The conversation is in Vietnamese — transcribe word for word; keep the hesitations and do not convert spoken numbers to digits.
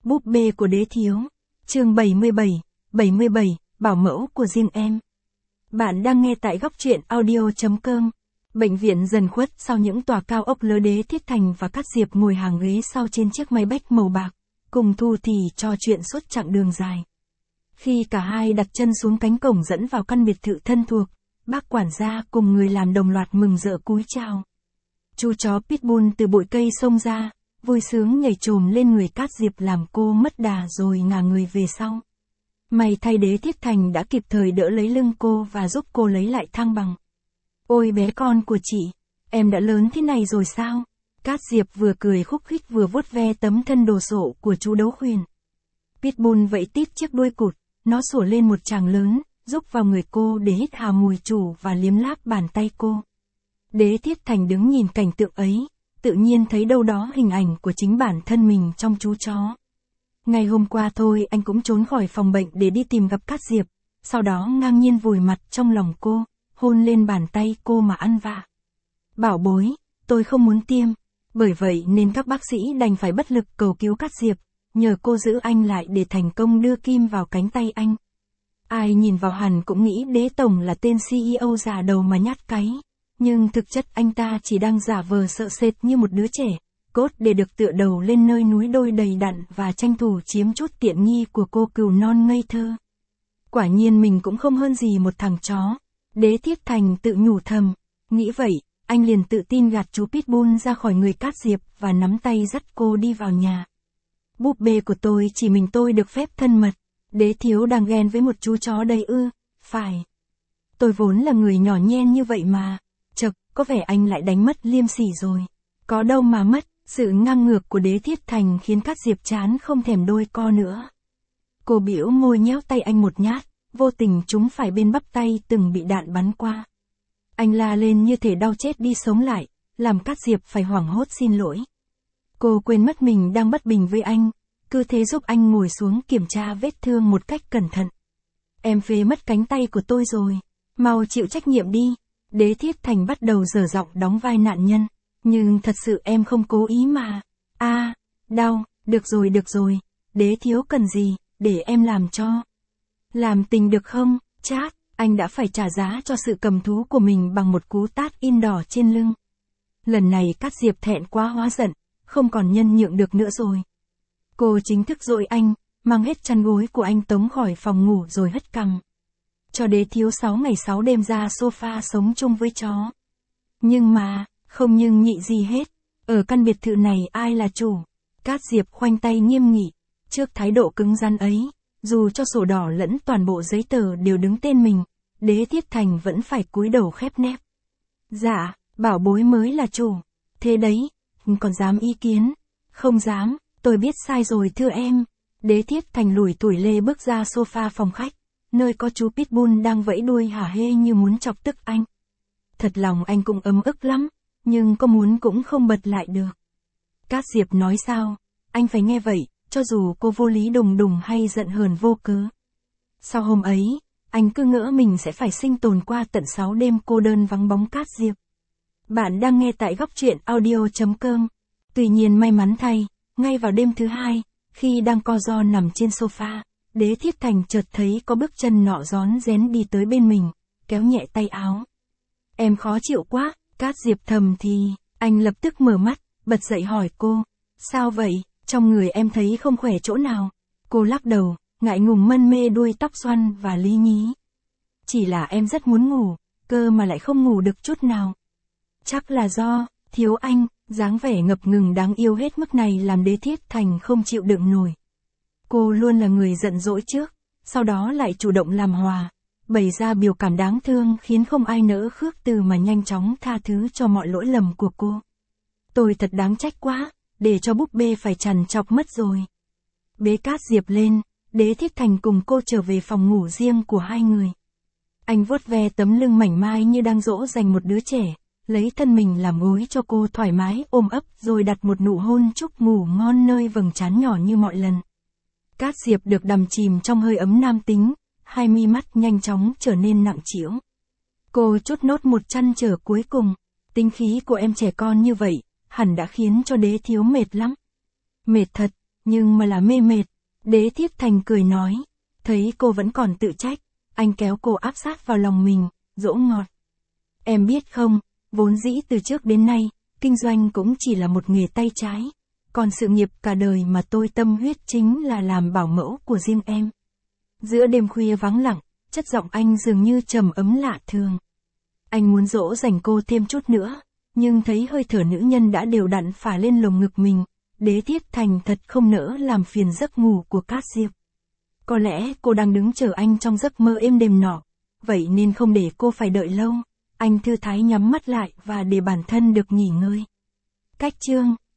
Búp bê của đế thiếu. Chương bảy mươi bảy, bảy mươi bảy, bảo mẫu của riêng em. Bạn đang nghe tại góc truyện audio chấm com. Bệnh viện dần khuất sau những tòa cao ốc lớ Đế Thiết Thành và Cát Diệp ngồi hàng ghế sau trên chiếc máy bách màu bạc, cùng Thu Thì trò chuyện suốt chặng đường dài. Khi cả hai đặt chân xuống cánh cổng dẫn vào căn biệt thự thân thuộc, bác quản gia cùng người làm đồng loạt mừng rỡ cúi chào. Chú chó Pitbull từ bụi cây xông ra, vui sướng nhảy chồm lên người Cát Diệp làm cô mất đà rồi ngả người về sau. May thay Đế Thiết Thành đã kịp thời đỡ lấy lưng cô và giúp cô lấy lại thăng bằng. Ôi bé con của chị, em đã lớn thế này rồi sao? Cát Diệp vừa cười khúc khích vừa vuốt ve tấm thân đồ sộ của chú đấu khuyển. Pitbull vẫy tít chiếc đuôi cụt, nó sủa lên một tràng lớn, rúc vào người cô để hít hà mùi chủ và liếm láp bàn tay cô. Đế Thiết Thành đứng nhìn cảnh tượng ấy, tự nhiên thấy đâu đó hình ảnh của chính bản thân mình trong chú chó. Ngày hôm qua thôi anh cũng trốn khỏi phòng bệnh để đi tìm gặp Cát Diệp, sau đó ngang nhiên vùi mặt trong lòng cô, hôn lên bàn tay cô mà ăn vạ. Bảo bối, tôi không muốn tiêm, bởi vậy nên các bác sĩ đành phải bất lực cầu cứu Cát Diệp, nhờ cô giữ anh lại để thành công đưa kim vào cánh tay anh. Ai nhìn vào hẳn cũng nghĩ Đế Tổng là tên xê e ô già đầu mà nhát cáy, nhưng thực chất anh ta chỉ đang giả vờ sợ sệt như một đứa trẻ, cốt để được tựa đầu lên nơi núi đôi đầy đặn và tranh thủ chiếm chút tiện nghi của cô cừu non ngây thơ. Quả nhiên mình cũng không hơn gì một thằng chó. Đế Thiết Thành tự nhủ thầm, nghĩ vậy, anh liền tự tin gạt chú Pitbull ra khỏi người Cát Diệp và nắm tay dắt cô đi vào nhà. Búp bê của tôi chỉ mình tôi được phép thân mật, Đế thiếu đang ghen với một chú chó đây ư? Phải. Tôi vốn là người nhỏ nhen như vậy mà. Chật, có vẻ anh lại đánh mất liêm sỉ rồi. Có đâu mà mất, sự ngang ngược của Đế Thiết Thành khiến Cát Diệp chán không thèm đôi co nữa. Cô bĩu môi nhéo tay anh một nhát, vô tình trúng phải bên bắp tay từng bị đạn bắn qua. Anh la lên như thể đau chết đi sống lại, làm Cát Diệp phải hoảng hốt xin lỗi. Cô quên mất mình đang bất bình với anh, cứ thế giúp anh ngồi xuống kiểm tra vết thương một cách cẩn thận. Em phế mất cánh tay của tôi rồi, mau chịu trách nhiệm đi. Đế Thiết Thành bắt đầu dở giọng đóng vai nạn nhân, nhưng thật sự em không cố ý mà. A, à, đau, được rồi được rồi, Đế thiếu cần gì, để em làm cho. Làm tình được không? Chát, anh đã phải trả giá cho sự cầm thú của mình bằng một cú tát in đỏ trên lưng. Lần này Cát Diệp thẹn quá hóa giận, không còn nhân nhượng được nữa rồi. Cô chính thức dội anh, mang hết chăn gối của anh tống khỏi phòng ngủ rồi hất cằm. Cho Đế thiếu sáu ngày sáu đêm ra sofa sống chung với chó. Nhưng mà, không nhưng nhị gì hết, ở căn biệt thự này ai là chủ? Cát Diệp khoanh tay nghiêm nghị, trước thái độ cứng rắn ấy, dù cho sổ đỏ lẫn toàn bộ giấy tờ đều đứng tên mình, Đế Thiết Thành vẫn phải cúi đầu khép nép. Dạ, bảo bối mới là chủ. Thế đấy, còn dám ý kiến? Không dám, tôi biết sai rồi thưa em. Đế Thiết Thành lủi thủi lê bước ra sofa phòng khách, nơi có chú Pitbull đang vẫy đuôi hả hê như muốn chọc tức anh. Thật lòng anh cũng ấm ức lắm, nhưng có muốn cũng không bật lại được. Cát Diệp nói sao? Anh phải nghe vậy, cho dù cô vô lý đùng đùng hay giận hờn vô cớ. Sau hôm ấy, anh cứ ngỡ mình sẽ phải sinh tồn qua tận sáu đêm cô đơn vắng bóng Cát Diệp. Bạn đang nghe tại góc truyện audio chấm com. Tuy nhiên may mắn thay, ngay vào đêm thứ hai, khi đang co ro nằm trên sofa, Đế Thiết Thành chợt thấy có bước chân nọ rón rén đi tới bên mình, kéo nhẹ tay áo. Em khó chịu quá, Cát Diệp thầm thì, anh lập tức mở mắt, bật dậy hỏi cô, sao vậy, trong người em thấy không khỏe chỗ nào? Cô lắc đầu, ngại ngùng mân mê đuôi tóc xoăn và lý nhí. Chỉ là em rất muốn ngủ, cơ mà lại không ngủ được chút nào. Chắc là do, thiếu anh, dáng vẻ ngập ngừng đáng yêu hết mức này làm Đế Thiết Thành không chịu đựng nổi. Cô luôn là người giận dỗi trước, sau đó lại chủ động làm hòa, bày ra biểu cảm đáng thương khiến không ai nỡ khước từ mà nhanh chóng tha thứ cho mọi lỗi lầm của cô. Tôi thật đáng trách quá, để cho búp bê phải trằn trọc mất rồi. Bế Cát Diệp lên, Đế Thiết Thành cùng cô trở về phòng ngủ riêng của hai người. Anh vuốt ve tấm lưng mảnh mai như đang dỗ dành một đứa trẻ, lấy thân mình làm gối cho cô thoải mái ôm ấp rồi đặt một nụ hôn chúc ngủ ngon nơi vầng trán nhỏ như mọi lần. Cát Diệp được đắm chìm trong hơi ấm nam tính, hai mi mắt nhanh chóng trở nên nặng trĩu. Cô trút nốt một trăn trở cuối cùng, tính khí của em trẻ con như vậy, hẳn đã khiến cho Đế thiếu mệt lắm. Mệt thật, nhưng mà là mê mệt. Đế Thiết Thành cười nói. Thấy cô vẫn còn tự trách, anh kéo cô áp sát vào lòng mình, dỗ ngọt. Em biết không, vốn dĩ từ trước đến nay, kinh doanh cũng chỉ là một nghề tay trái. Còn sự nghiệp cả đời mà tôi tâm huyết chính là làm bảo mẫu của riêng em. Giữa đêm khuya vắng lặng, chất giọng anh dường như trầm ấm lạ thường. Anh muốn dỗ dành cô thêm chút nữa, nhưng thấy hơi thở nữ nhân đã đều đặn phả lên lồng ngực mình. Đế Thiết Thành thật không nỡ làm phiền giấc ngủ của Cát Diệp. Có lẽ cô đang đứng chờ anh trong giấc mơ êm đềm nọ, vậy nên không để cô phải đợi lâu. Anh thư thái nhắm mắt lại và để bản thân được nghỉ ngơi. Cách chương